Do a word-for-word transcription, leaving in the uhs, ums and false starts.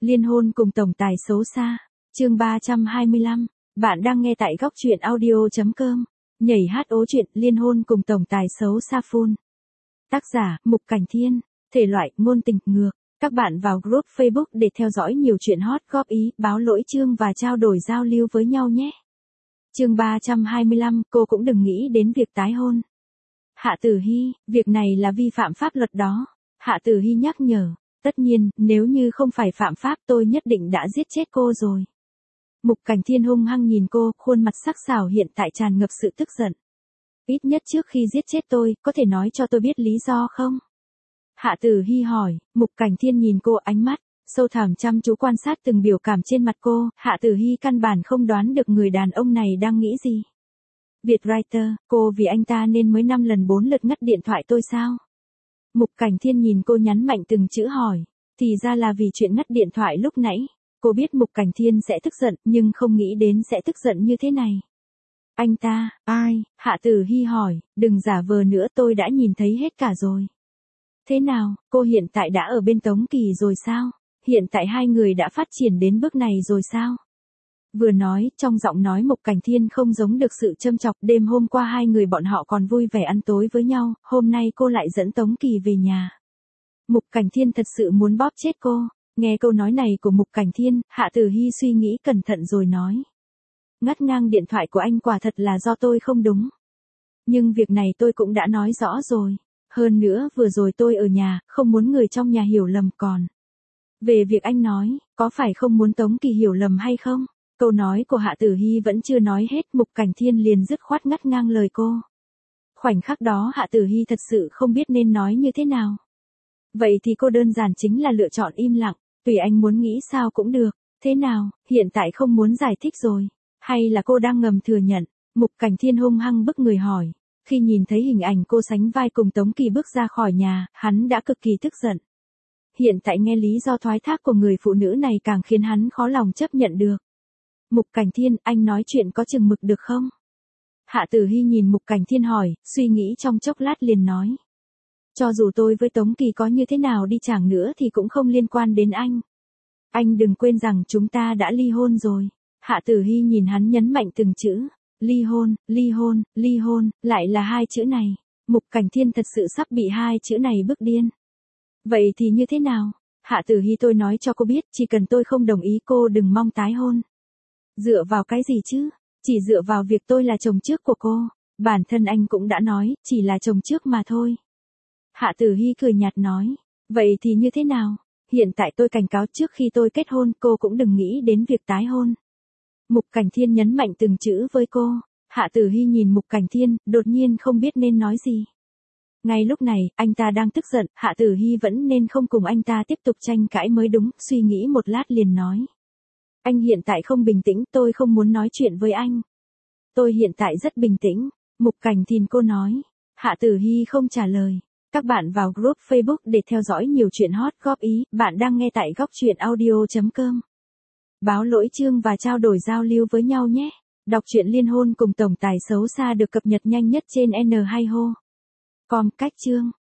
Liên hôn cùng tổng tài xấu xa. Chương ba trăm hai mươi lăm. Bạn đang nghe tại góc truyện audio chấm com. Nhảy hát ố chuyện liên hôn cùng tổng tài xấu xa full. Tác giả, Mục Cảnh Thiên. Thể loại, ngôn tình, ngược. Các bạn vào group Facebook để theo dõi nhiều chuyện hot, góp ý, báo lỗi chương và trao đổi giao lưu với nhau nhé. Chương ba trăm hai mươi lăm, cô cũng đừng nghĩ đến việc tái hôn. Hạ Tử Hi, việc này là vi phạm pháp luật đó. Hạ Tử Hi nhắc nhở. Tất nhiên, nếu như không phải phạm pháp tôi nhất định đã giết chết cô rồi. Mục Cảnh Thiên hung hăng nhìn cô, khuôn mặt sắc sảo hiện tại tràn ngập sự tức giận. Ít nhất trước khi giết chết tôi, có thể nói cho tôi biết lý do không? Hạ Tử Hi hỏi. Mục Cảnh Thiên nhìn cô, ánh mắt sâu thẳm chăm chú quan sát từng biểu cảm trên mặt cô. Hạ Tử Hi căn bản không đoán được người đàn ông này đang nghĩ gì. Vietwriter, cô vì anh ta nên mới năm lần bốn lượt ngắt điện thoại tôi sao? Mục Cảnh Thiên nhìn cô nhắn mạnh từng chữ hỏi. Thì ra là vì chuyện ngắt điện thoại lúc nãy. Cô biết Mục Cảnh Thiên sẽ tức giận, nhưng không nghĩ đến sẽ tức giận như thế này. Anh ta, ai? Hạ Tử Hi hỏi. Đừng giả vờ nữa, tôi đã nhìn thấy hết cả rồi. Thế nào, cô hiện tại đã ở bên Tống Kỳ rồi sao? Hiện tại hai người đã phát triển đến bước này rồi sao? Vừa nói, trong giọng nói Mục Cảnh Thiên không giống được sự châm chọc. Đêm hôm qua hai người bọn họ còn vui vẻ ăn tối với nhau, hôm nay cô lại dẫn Tống Kỳ về nhà. Mục Cảnh Thiên thật sự muốn bóp chết cô. Nghe câu nói này của Mục Cảnh Thiên, Hạ Tử Hi suy nghĩ cẩn thận rồi nói. Ngắt ngang điện thoại của anh quả thật là do tôi không đúng. Nhưng việc này tôi cũng đã nói rõ rồi. Hơn nữa vừa rồi tôi ở nhà, không muốn người trong nhà hiểu lầm còn. Về việc anh nói, có phải không muốn Tống Kỳ hiểu lầm hay không? Câu nói của Hạ Tử Hi vẫn chưa nói hết, Mục Cảnh Thiên liền dứt khoát ngắt ngang lời cô. Khoảnh khắc đó Hạ Tử Hi thật sự không biết nên nói như thế nào. Vậy thì cô đơn giản chính là lựa chọn im lặng, tùy anh muốn nghĩ sao cũng được. Thế nào, hiện tại không muốn giải thích rồi? Hay là cô đang ngầm thừa nhận? Mục Cảnh Thiên hung hăng bức người hỏi. Khi nhìn thấy hình ảnh cô sánh vai cùng Tống Kỳ bước ra khỏi nhà, hắn đã cực kỳ tức giận. Hiện tại nghe lý do thoái thác của người phụ nữ này càng khiến hắn khó lòng chấp nhận được. Mục Cảnh Thiên, anh nói chuyện có chừng mực được không? Hạ Tử Hi nhìn Mục Cảnh Thiên hỏi, suy nghĩ trong chốc lát liền nói. Cho dù tôi với Tống Kỳ có như thế nào đi chăng nữa thì cũng không liên quan đến anh. Anh đừng quên rằng chúng ta đã ly hôn rồi. Hạ Tử Hi nhìn hắn nhấn mạnh từng chữ. Ly hôn, ly hôn, ly hôn, lại là hai chữ này. Mục Cảnh Thiên thật sự sắp bị hai chữ này bức điên. Vậy thì như thế nào? Hạ Tử Hi, tôi nói cho cô biết, chỉ cần tôi không đồng ý cô đừng mong tái hôn. Dựa vào cái gì chứ? Chỉ dựa vào việc tôi là chồng trước của cô. Bản thân anh cũng đã nói, chỉ là chồng trước mà thôi. Hạ Tử Hi cười nhạt nói. Vậy thì như thế nào? Hiện tại tôi cảnh cáo trước khi tôi kết hôn cô cũng đừng nghĩ đến việc tái hôn. Mục Cảnh Thiên nhấn mạnh từng chữ với cô. Hạ Tử Hi nhìn Mục Cảnh Thiên, đột nhiên không biết nên nói gì. Ngay lúc này, anh ta đang tức giận, Hạ Tử Hi vẫn nên không cùng anh ta tiếp tục tranh cãi mới đúng, suy nghĩ một lát liền nói. Anh hiện tại không bình tĩnh, tôi không muốn nói chuyện với anh. Tôi hiện tại rất bình tĩnh. Mục Cảnh Thiên cô nói. Hạ Tử Hi không trả lời. Các bạn vào group Facebook để theo dõi nhiều chuyện hot, góp ý, bạn đang nghe tại góc truyện audio chấm com. Báo lỗi chương và trao đổi giao lưu với nhau nhé. Đọc truyện liên hôn cùng tổng tài xấu xa được cập nhật nhanh nhất trên N hai ho chấm com. Cách chương.